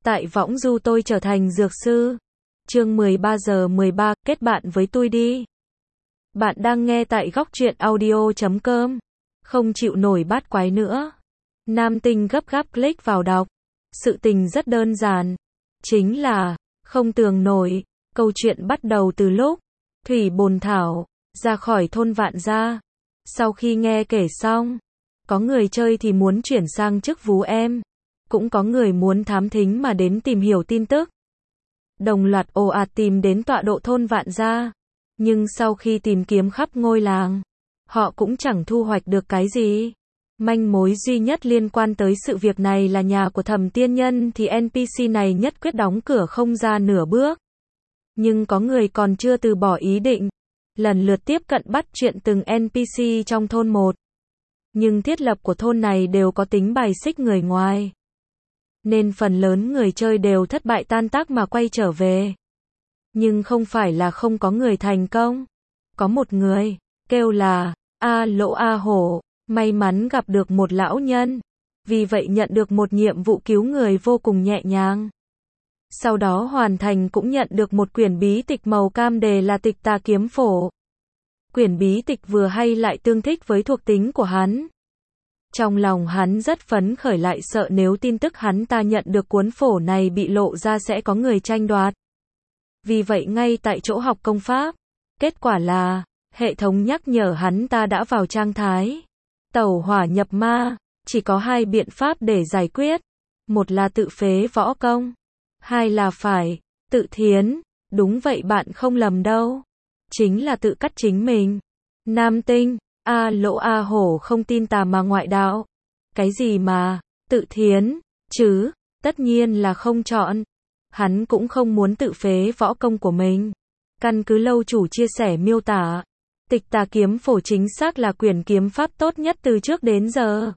Tại võng du tôi trở thành dược sư. Chương 13:13, kết bạn với tôi đi. Bạn đang nghe tại góc truyện audio.com. Không chịu nổi bát quái nữa. Nam tinh gấp gáp click vào đọc. Sự tình rất đơn giản. Chính là, không tưởng nổi, câu chuyện bắt đầu từ lúc Thủy Bồn Thảo ra khỏi thôn Vạn Gia. Sau khi nghe kể xong, có người chơi thì muốn chuyển sang chức vú em. Cũng có người muốn thám thính mà đến tìm hiểu tin tức. Đồng loạt ồ ạt tìm đến tọa độ thôn Vạn Gia. Nhưng sau khi tìm kiếm khắp ngôi làng, họ cũng chẳng thu hoạch được cái gì. Manh mối duy nhất liên quan tới sự việc này là nhà của Thẩm Tiên Nhân thì NPC này nhất quyết đóng cửa không ra nửa bước. Nhưng có người còn chưa từ bỏ ý định, lần lượt tiếp cận bắt chuyện từng NPC trong thôn một. Nhưng thiết lập của thôn này đều có tính bài xích người ngoài. Nên phần lớn người chơi đều thất bại tan tác mà quay trở về. Nhưng không phải là không có người thành công. Có một người, kêu là A Lỗ A Hổ, may mắn gặp được một lão nhân. Vì vậy nhận được một nhiệm vụ cứu người vô cùng nhẹ nhàng. Sau đó hoàn thành cũng nhận được một quyển bí tịch màu cam đề là Tịch Tà Kiếm Phổ. Quyển bí tịch vừa hay lại tương thích với thuộc tính của hắn. Trong lòng hắn rất phấn khởi lại sợ nếu tin tức hắn ta nhận được cuốn phổ này bị lộ ra sẽ có người tranh đoạt. Vì vậy ngay tại chỗ học công pháp, kết quả là, hệ thống nhắc nhở hắn ta đã vào trạng thái tẩu hỏa nhập ma, chỉ có hai biện pháp để giải quyết. Một là tự phế võ công, hai là phải tự thiến. Đúng vậy bạn không lầm đâu. Chính là tự cắt chính mình. Nam tinh, A Lỗ A Hổ không tin tà mà ngoại đạo. Cái gì mà tự thiến chứ, tất nhiên là không chọn. Hắn cũng không muốn tự phế võ công của mình. Căn cứ lâu chủ chia sẻ miêu tả, Tịch Tà Kiếm Phổ chính xác là quyển kiếm pháp tốt nhất từ trước đến giờ.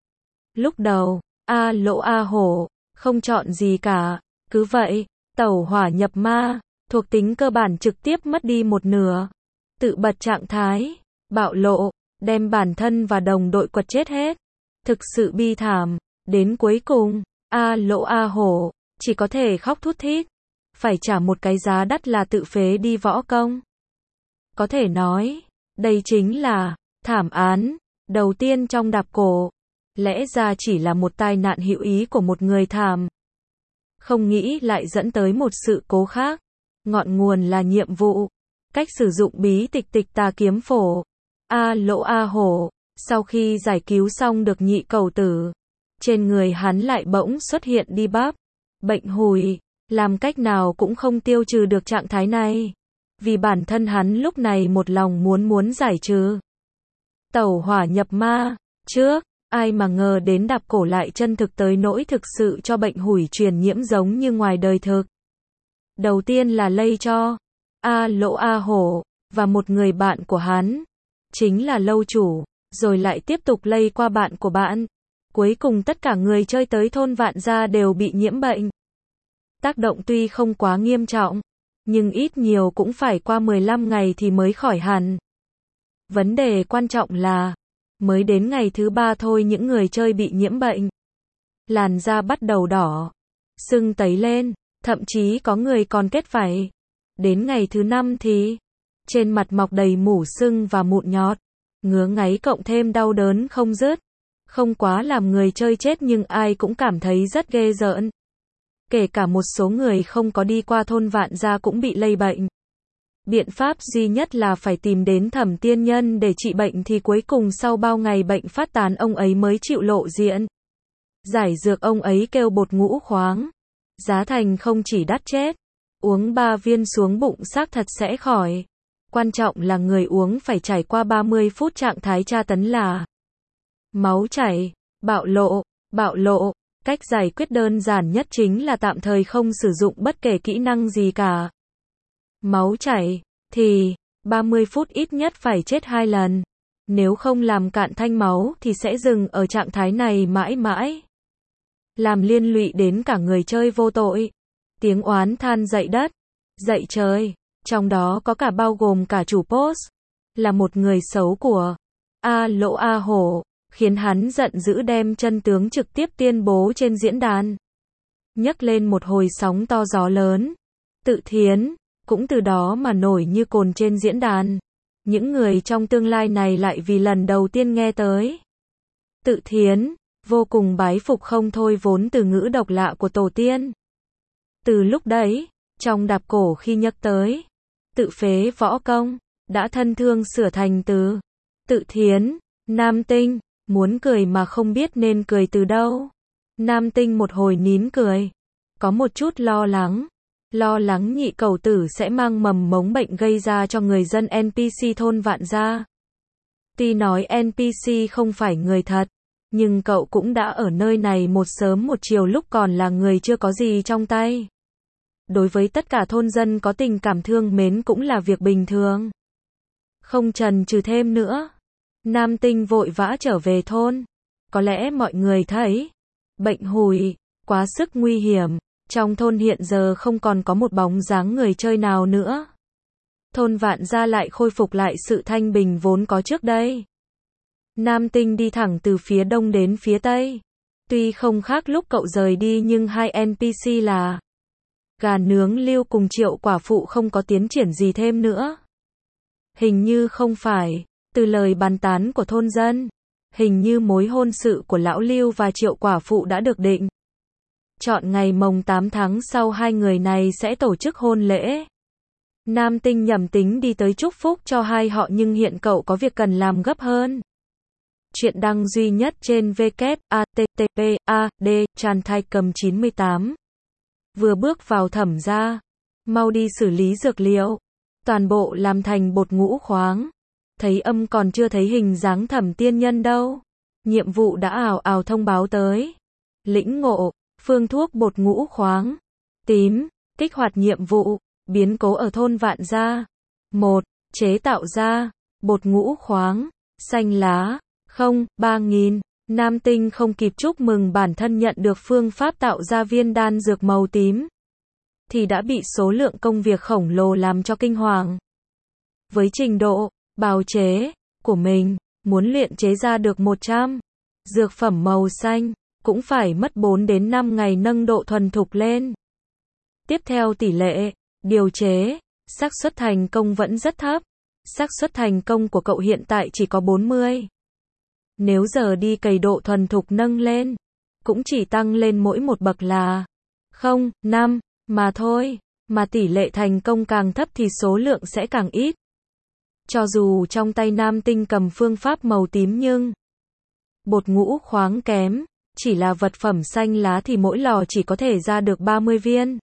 Lúc đầu, A Lỗ A Hổ không chọn gì cả, cứ vậy, tẩu hỏa nhập ma, thuộc tính cơ bản trực tiếp mất đi một nửa. Tự bật trạng thái bạo lộ, đem bản thân và đồng đội quật chết hết. Thực sự bi thảm. Đến cuối cùng, A Lỗ A Hổ chỉ có thể khóc thút thít, phải trả một cái giá đắt là tự phế đi võ công. Có thể nói, đây chính là thảm án đầu tiên trong đạp cổ. Lẽ ra chỉ là một tai nạn hữu ý của một người thảm. Không nghĩ lại dẫn tới một sự cố khác. Ngọn nguồn là nhiệm vụ. Cách sử dụng bí tịch Tịch Tà Kiếm Phổ. A Lỗ A Hổ, sau khi giải cứu xong được nhị cầu tử, trên người hắn lại bỗng xuất hiện debuff, bệnh hủi, làm cách nào cũng không tiêu trừ được trạng thái này. Vì bản thân hắn lúc này một lòng muốn giải trừ. Tẩu hỏa nhập ma, trước, ai mà ngờ đến đạp cổ lại chân thực tới nỗi thực sự cho bệnh hủi truyền nhiễm giống như ngoài đời thực. Đầu tiên là lây cho A Lỗ A Hổ và một người bạn của hắn, chính là lâu chủ, rồi lại tiếp tục lây qua bạn của bạn. Cuối cùng tất cả người chơi tới thôn Vạn Gia đều bị nhiễm bệnh. Tác động tuy không quá nghiêm trọng, nhưng ít nhiều cũng phải qua 15 ngày thì mới khỏi hẳn. Vấn đề quan trọng là, mới đến ngày thứ 3 thôi những người chơi bị nhiễm bệnh. Làn da bắt đầu đỏ, sưng tấy lên, thậm chí có người còn kết vảy. Đến ngày thứ 5 thì, trên mặt mọc đầy mủ sưng và mụn nhọt, ngứa ngáy cộng thêm đau đớn không dứt. Không quá làm người chơi chết nhưng ai cũng cảm thấy rất ghê rợn. Kể cả một số người không có đi qua thôn Vạn Gia cũng bị lây bệnh. Biện pháp duy nhất là phải tìm đến Thẩm Tiên Nhân để trị bệnh thì cuối cùng sau bao ngày bệnh phát tán ông ấy mới chịu lộ diện. Giải dược ông ấy kêu bột ngũ khoáng. Giá thành không chỉ đắt chết, uống 3 viên xuống bụng xác thật sẽ khỏi. Quan trọng là người uống phải trải qua 30 phút trạng thái tra tấn là máu chảy, bạo lộ. Cách giải quyết đơn giản nhất chính là tạm thời không sử dụng bất kể kỹ năng gì cả. Máu chảy thì 30 phút ít nhất phải chết 2 lần. Nếu không làm cạn thanh máu thì sẽ dừng ở trạng thái này mãi mãi. Làm liên lụy đến cả người chơi vô tội. Tiếng oán than dậy đất, dậy trời. Trong đó có cả bao gồm cả chủ post, là một người xấu của A Lỗ A Hổ, khiến hắn giận dữ đem chân tướng trực tiếp tuyên bố trên diễn đàn. nhấc lên một hồi sóng to gió lớn. Tự thiến, cũng từ đó mà nổi như cồn trên diễn đàn. Những người trong tương lai này lại vì lần đầu tiên nghe tới tự thiến, vô cùng bái phục không thôi vốn từ ngữ độc lạ của tổ tiên. Từ lúc đấy, trong đạp cổ khi nhắc tới tự phế võ công, đã thân thương sửa thành từ tự thiến. Nam Tinh, muốn cười mà không biết nên cười từ đâu. Nam Tinh một hồi nín cười, có một chút lo lắng nhị cầu tử sẽ mang mầm mống bệnh gây ra cho người dân NPC thôn Vạn Gia. Tuy nói NPC không phải người thật, nhưng cậu cũng đã ở nơi này một sớm một chiều lúc còn là người chưa có gì trong tay. Đối với tất cả thôn dân có tình cảm thương mến cũng là việc bình thường. Không chần chừ thêm nữa, Nam Tinh vội vã trở về thôn. Có lẽ mọi người thấy, bệnh hủi, quá sức nguy hiểm, trong thôn hiện giờ không còn có một bóng dáng người chơi nào nữa. Thôn Vạn Gia lại khôi phục lại sự thanh bình vốn có trước đây. Nam Tinh đi thẳng từ phía đông đến phía tây. Tuy không khác lúc cậu rời đi nhưng hai NPC là gà nướng Lưu cùng Triệu quả phụ không có tiến triển gì thêm nữa. Hình như không phải, từ lời bàn tán của thôn dân, hình như mối hôn sự của lão Lưu và Triệu quả phụ đã được định. Chọn ngày mồng 8 tháng sau hai người này sẽ tổ chức hôn lễ. Nam Tinh nhầm tính đi tới chúc phúc cho hai họ nhưng hiện cậu có việc cần làm gấp hơn. Chuyện đăng duy nhất trên www.http://chanthai98. Vừa bước vào Thẩm gia, mau đi xử lý dược liệu, toàn bộ làm thành bột ngũ khoáng. Thấy âm còn chưa thấy hình dáng Thẩm tiên nhân đâu. Nhiệm vụ đã ào ào thông báo tới. Lĩnh ngộ, phương thuốc bột ngũ khoáng tím, kích hoạt nhiệm vụ, biến cố ở thôn Vạn Gia. 1. Chế tạo ra bột ngũ khoáng xanh lá, 3000. Nam Tinh không kịp chúc mừng bản thân nhận được phương pháp tạo ra viên đan dược màu tím, thì đã bị số lượng công việc khổng lồ làm cho kinh hoàng. Với trình độ bào chế của mình, muốn luyện chế ra được 100 dược phẩm màu xanh, cũng phải mất 4 đến 5 ngày nâng độ thuần thục lên. Tiếp theo tỷ lệ điều chế, xác suất thành công vẫn rất thấp. Xác suất thành công của cậu hiện tại chỉ có 40. Nếu giờ đi cày độ thuần thục nâng lên, cũng chỉ tăng lên mỗi một bậc là 0,5 mà thôi, mà tỷ lệ thành công càng thấp thì số lượng sẽ càng ít. Cho dù trong tay Nam Tinh cầm phương pháp màu tím nhưng bột ngũ khoáng kém, chỉ là vật phẩm xanh lá thì mỗi lò chỉ có thể ra được 30 viên.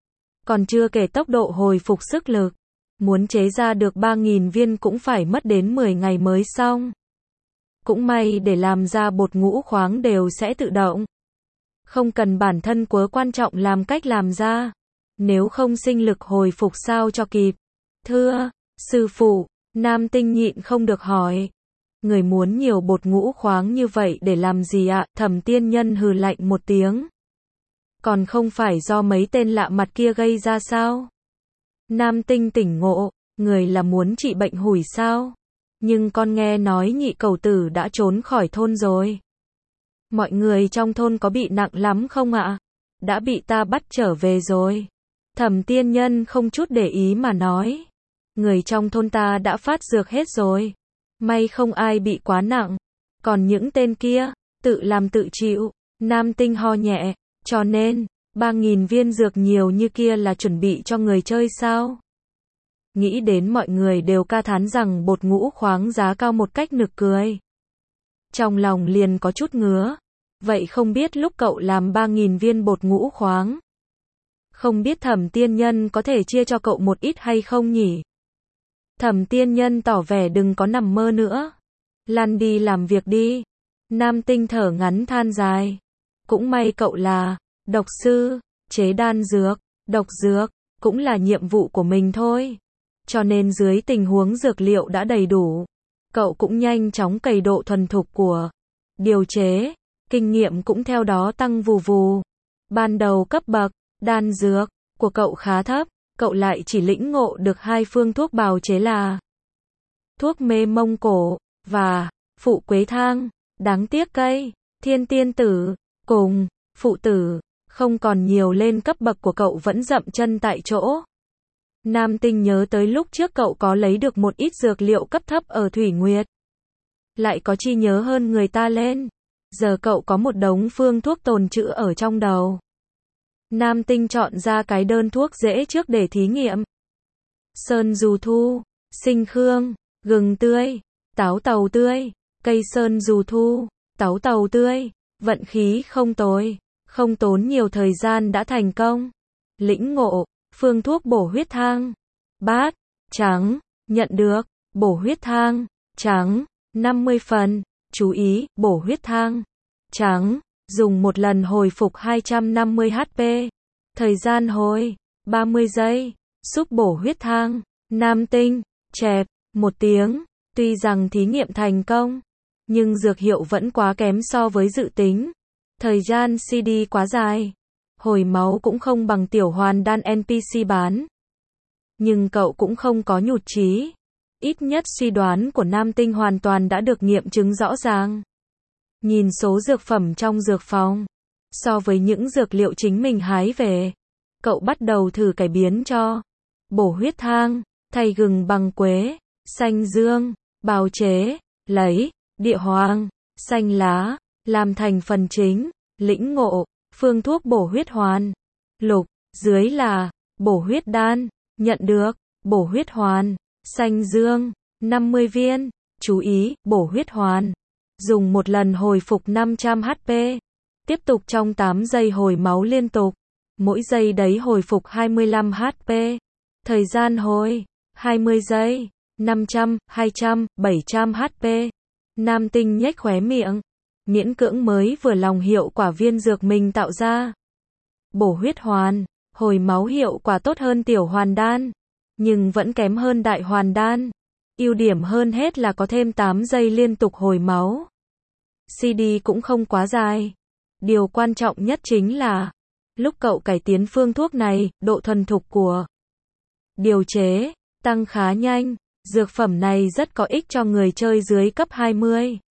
Còn chưa kể tốc độ hồi phục sức lực, muốn chế ra được 3000 viên cũng phải mất đến 10 ngày mới xong. Cũng may để làm ra bột ngũ khoáng đều sẽ tự động. Không cần bản thân quớ quan trọng làm cách làm ra. Nếu không sinh lực hồi phục sao cho kịp. Thưa, sư phụ, Nam Tinh nhịn không được hỏi. Người muốn nhiều bột ngũ khoáng như vậy để làm gì ạ? Thẩm tiên nhân hừ lạnh một tiếng. Còn không phải do mấy tên lạ mặt kia gây ra sao? Nam Tinh tỉnh ngộ, người là muốn trị bệnh hủi sao? Nhưng con nghe nói nhị cầu tử đã trốn khỏi thôn rồi. Mọi người trong thôn có bị nặng lắm không ạ? Đã bị ta bắt trở về rồi. Thẩm tiên nhân không chút để ý mà nói. Người trong thôn ta đã phát dược hết rồi. May không ai bị quá nặng. Còn những tên kia, tự làm tự chịu. Nam Tinh ho nhẹ, cho nên 3000 viên dược nhiều như kia là chuẩn bị cho người chơi sao? Nghĩ đến mọi người đều ca thán rằng bột ngũ khoáng giá cao một cách nực cười. Trong lòng liền có chút ngứa. Vậy không biết lúc cậu làm 3000 viên bột ngũ khoáng, không biết Thẩm tiên nhân có thể chia cho cậu một ít hay không nhỉ? Thẩm tiên nhân tỏ vẻ đừng có nằm mơ nữa. Lăn đi làm việc đi. Nam Tinh thở ngắn than dài. Cũng may cậu là độc sư, chế đan dược, độc dược, cũng là nhiệm vụ của mình thôi. Cho nên dưới tình huống dược liệu đã đầy đủ, cậu cũng nhanh chóng cày độ thuần thục của điều chế, kinh nghiệm cũng theo đó tăng vù vù. Ban đầu cấp bậc đan dược của cậu khá thấp, cậu lại chỉ lĩnh ngộ được 2 phương thuốc bào chế là thuốc mê Mông Cổ và phụ quế thang. Đáng tiếc cây thiên tiên tử cùng phụ tử Không còn nhiều lên cấp bậc của cậu vẫn dậm chân tại chỗ. Nam Tinh nhớ tới lúc trước cậu có lấy được một ít dược liệu cấp thấp ở Thủy Nguyệt. Lại có chi nhớ hơn người ta lên. Giờ cậu có một đống phương thuốc tồn trữ ở trong đầu. Nam Tinh chọn ra cái đơn thuốc dễ trước để thí nghiệm. Sơn dù thu, sinh khương, gừng tươi, táo tàu tươi, cây sơn dù thu, táo tàu tươi, vận khí không tồi, không tốn nhiều thời gian đã thành công. Lĩnh ngộ, phương thuốc bổ huyết thang, bát, trắng, nhận được, bổ huyết thang, trắng, 50 phần, chú ý, bổ huyết thang, trắng, dùng một lần hồi phục 250 HP, thời gian hồi, 30 giây, xúc bổ huyết thang, Nam Tinh, chẹp, 1 tiếng, tuy rằng thí nghiệm thành công, nhưng dược hiệu vẫn quá kém so với dự tính. Thời gian CD quá dài, hồi máu cũng không bằng tiểu hoàn đan NPC bán. Nhưng cậu cũng không có nhụt chí. Ít nhất suy đoán của Nam Tinh hoàn toàn đã được nghiệm chứng rõ ràng. Nhìn số dược phẩm trong dược phòng, so với những dược liệu chính mình hái về, cậu bắt đầu thử cải biến cho bổ huyết thang, thay gừng bằng quế, xanh dương, bào chế, lấy, địa hoàng, xanh lá, làm thành phần chính, lĩnh ngộ, phương thuốc bổ huyết hoàn, lục, dưới là, bổ huyết đan, nhận được, bổ huyết hoàn, xanh dương, 50 viên, chú ý, bổ huyết hoàn, dùng một lần hồi phục 500 HP, tiếp tục trong 8 giây hồi máu liên tục, mỗi giây đấy hồi phục 25 HP, thời gian hồi, 20 giây, 500, 200, 700 HP, Nam Tinh nhếch khóe miệng, miễn cưỡng mới vừa lòng hiệu quả viên dược mình tạo ra. Bổ huyết hoàn, hồi máu hiệu quả tốt hơn tiểu hoàn đan, nhưng vẫn kém hơn đại hoàn đan. Ưu điểm hơn hết là có thêm 8 giây liên tục hồi máu. CD cũng không quá dài. Điều quan trọng nhất chính là, lúc cậu cải tiến phương thuốc này, độ thuần thục của điều chế, tăng khá nhanh. Dược phẩm này rất có ích cho người chơi dưới cấp 20.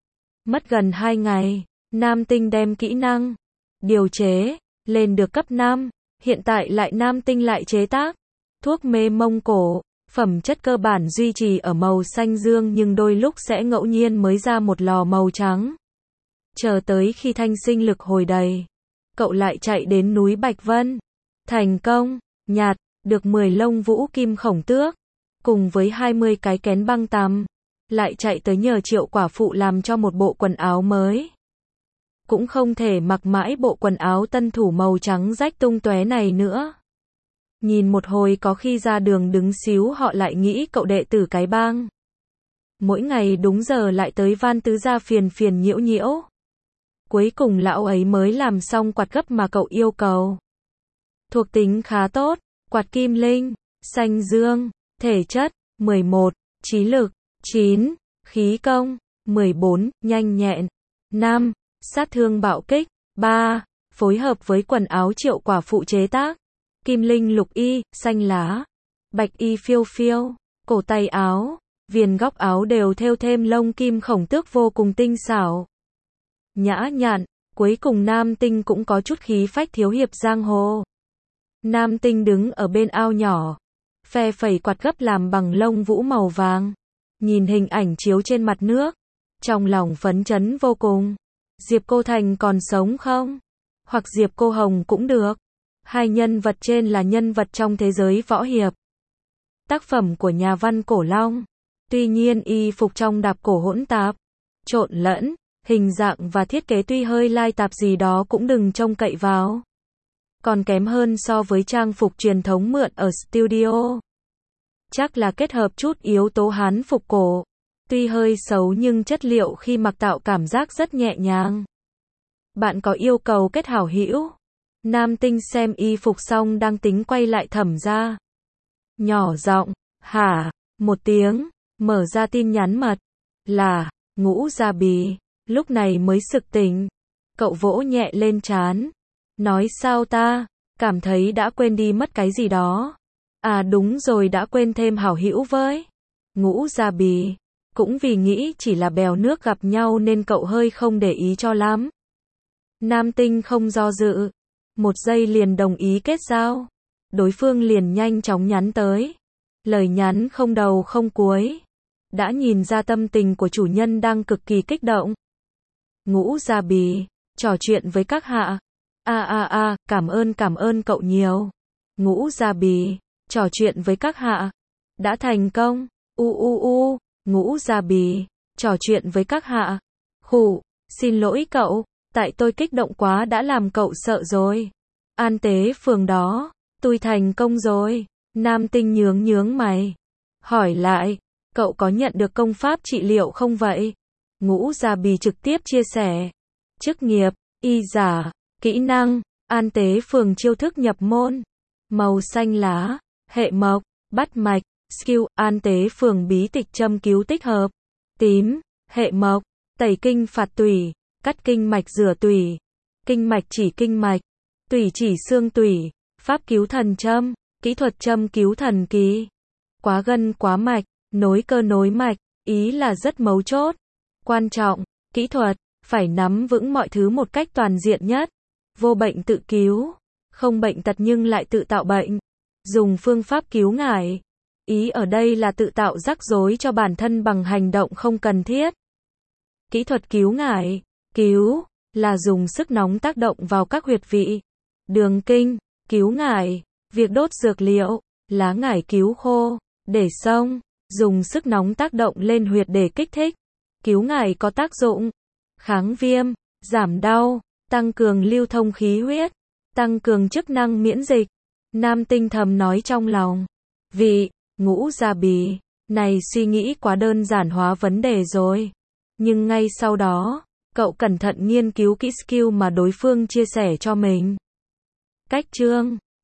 Mất gần 2 ngày, Nam Tinh đem kỹ năng điều chế lên được cấp 5, hiện tại lại Nam Tinh lại chế tác thuốc mê Mông Cổ, phẩm chất cơ bản duy trì ở màu xanh dương nhưng đôi lúc sẽ ngẫu nhiên mới ra một lò màu trắng. Chờ tới khi thanh sinh lực hồi đầy, cậu lại chạy đến núi Bạch Vân, thành công nhặt được 10 lông vũ kim khổng tước, cùng với 20 cái kén băng tằm, lại chạy tới nhờ Triệu quả phụ làm cho một bộ quần áo mới. Cũng không thể mặc mãi bộ quần áo tân thủ màu trắng rách tung tóe này nữa. Nhìn một hồi có khi ra đường đứng xíu họ lại nghĩ cậu đệ tử cái bang. Mỗi ngày đúng giờ lại tới van tứ gia phiền phiền nhiễu nhiễu. Cuối cùng lão ấy mới làm xong quạt gấp mà cậu yêu cầu. Thuộc tính khá tốt, quạt kim linh, xanh dương, thể chất, 11, trí lực, 9, khí công, 14, nhanh nhẹn, 5, sát thương bạo kích, 3, phối hợp với quần áo Triệu quả phụ chế tác. Kim linh lục y, xanh lá, bạch y phiêu phiêu, cổ tay áo, viền góc áo đều thêu thêm lông kim khổng tước vô cùng tinh xảo. Nhã nhặn, cuối cùng Nam Tinh cũng có chút khí phách thiếu hiệp giang hồ. Nam Tinh đứng ở bên ao nhỏ, phe phẩy quạt gấp làm bằng lông vũ màu vàng, nhìn hình ảnh chiếu trên mặt nước, trong lòng phấn chấn vô cùng. Diệp Cô Thành còn sống không? Hoặc Diệp Cô Hồng cũng được. Hai nhân vật trên là nhân vật trong thế giới võ hiệp. Tác phẩm của nhà văn Cổ Long. Tuy nhiên y phục trong đạp cổ hỗn tạp, trộn lẫn, hình dạng và thiết kế tuy hơi lai tạp gì đó cũng đừng trông cậy vào. Còn kém hơn so với trang phục truyền thống mượn ở studio. Chắc là kết hợp chút yếu tố Hán phục cổ. Tuy hơi xấu nhưng chất liệu khi mặc tạo cảm giác rất nhẹ nhàng. Bạn có yêu cầu kết hảo hữu? Nam Tinh xem y phục xong đang tính quay lại Thẩm ra. Nhỏ giọng, hả, 1 tiếng, mở ra tin nhắn mật. Là, Ngũ Gia Bì, lúc này mới sực tỉnh. Cậu vỗ nhẹ lên trán. Nói sao ta, cảm thấy đã quên đi mất cái gì đó. À đúng rồi đã quên thêm hảo hữu với Ngũ Gia Bì. Cũng vì nghĩ chỉ là bèo nước gặp nhau nên cậu hơi không để ý cho lắm. Nam Tinh không do dự. 1 giây liền đồng ý kết giao. Đối phương liền nhanh chóng nhắn tới. Lời nhắn không đầu không cuối. Đã nhìn ra tâm tình của chủ nhân đang cực kỳ kích động. Ngũ Gia Bì, trò chuyện với các hạ. Cảm ơn cậu nhiều. Ngũ Gia Bì, trò chuyện với các hạ. Đã thành công. Ngũ Gia Bì, trò chuyện với các hạ. Xin lỗi cậu, tại tôi kích động quá đã làm cậu sợ rồi. An Tế Phường đó, tôi thành công rồi. Nam Tinh nhướng mày. Hỏi lại, cậu có nhận được công pháp trị liệu không vậy? Ngũ Gia Bì trực tiếp chia sẻ. Chức nghiệp, y giả, kỹ năng, An Tế Phường chiêu thức nhập môn. Màu xanh lá, hệ mộc, bắt mạch, skill, An Tế Phường bí tịch châm cứu tích hợp. Tím, hệ mộc, tẩy kinh phạt tủy, cắt kinh mạch rửa tủy, kinh mạch chỉ kinh mạch, tủy chỉ xương tủy, pháp cứu thần châm, kỹ thuật châm cứu thần kỳ, quá gân quá mạch, nối cơ nối mạch, ý là rất mấu chốt. Quan trọng, kỹ thuật, phải nắm vững mọi thứ một cách toàn diện nhất. Vô bệnh tự cứu, không bệnh tật nhưng lại tự tạo bệnh. Dùng phương pháp cứu ngải. Ý ở đây là tự tạo rắc rối cho bản thân bằng hành động không cần thiết. Kỹ thuật cứu ngải, cứu, là dùng sức nóng tác động vào các huyệt vị. Đường kinh, cứu ngải, việc đốt dược liệu, lá ngải cứu khô, để xông, dùng sức nóng tác động lên huyệt để kích thích. Cứu ngải có tác dụng kháng viêm, giảm đau, tăng cường lưu thông khí huyết, tăng cường chức năng miễn dịch. Nam Tinh thầm nói trong lòng. Ngũ Gia Bì, này suy nghĩ quá đơn giản hóa vấn đề rồi. Nhưng ngay sau đó, cậu cẩn thận nghiên cứu kỹ skill mà đối phương chia sẻ cho mình. Cách chương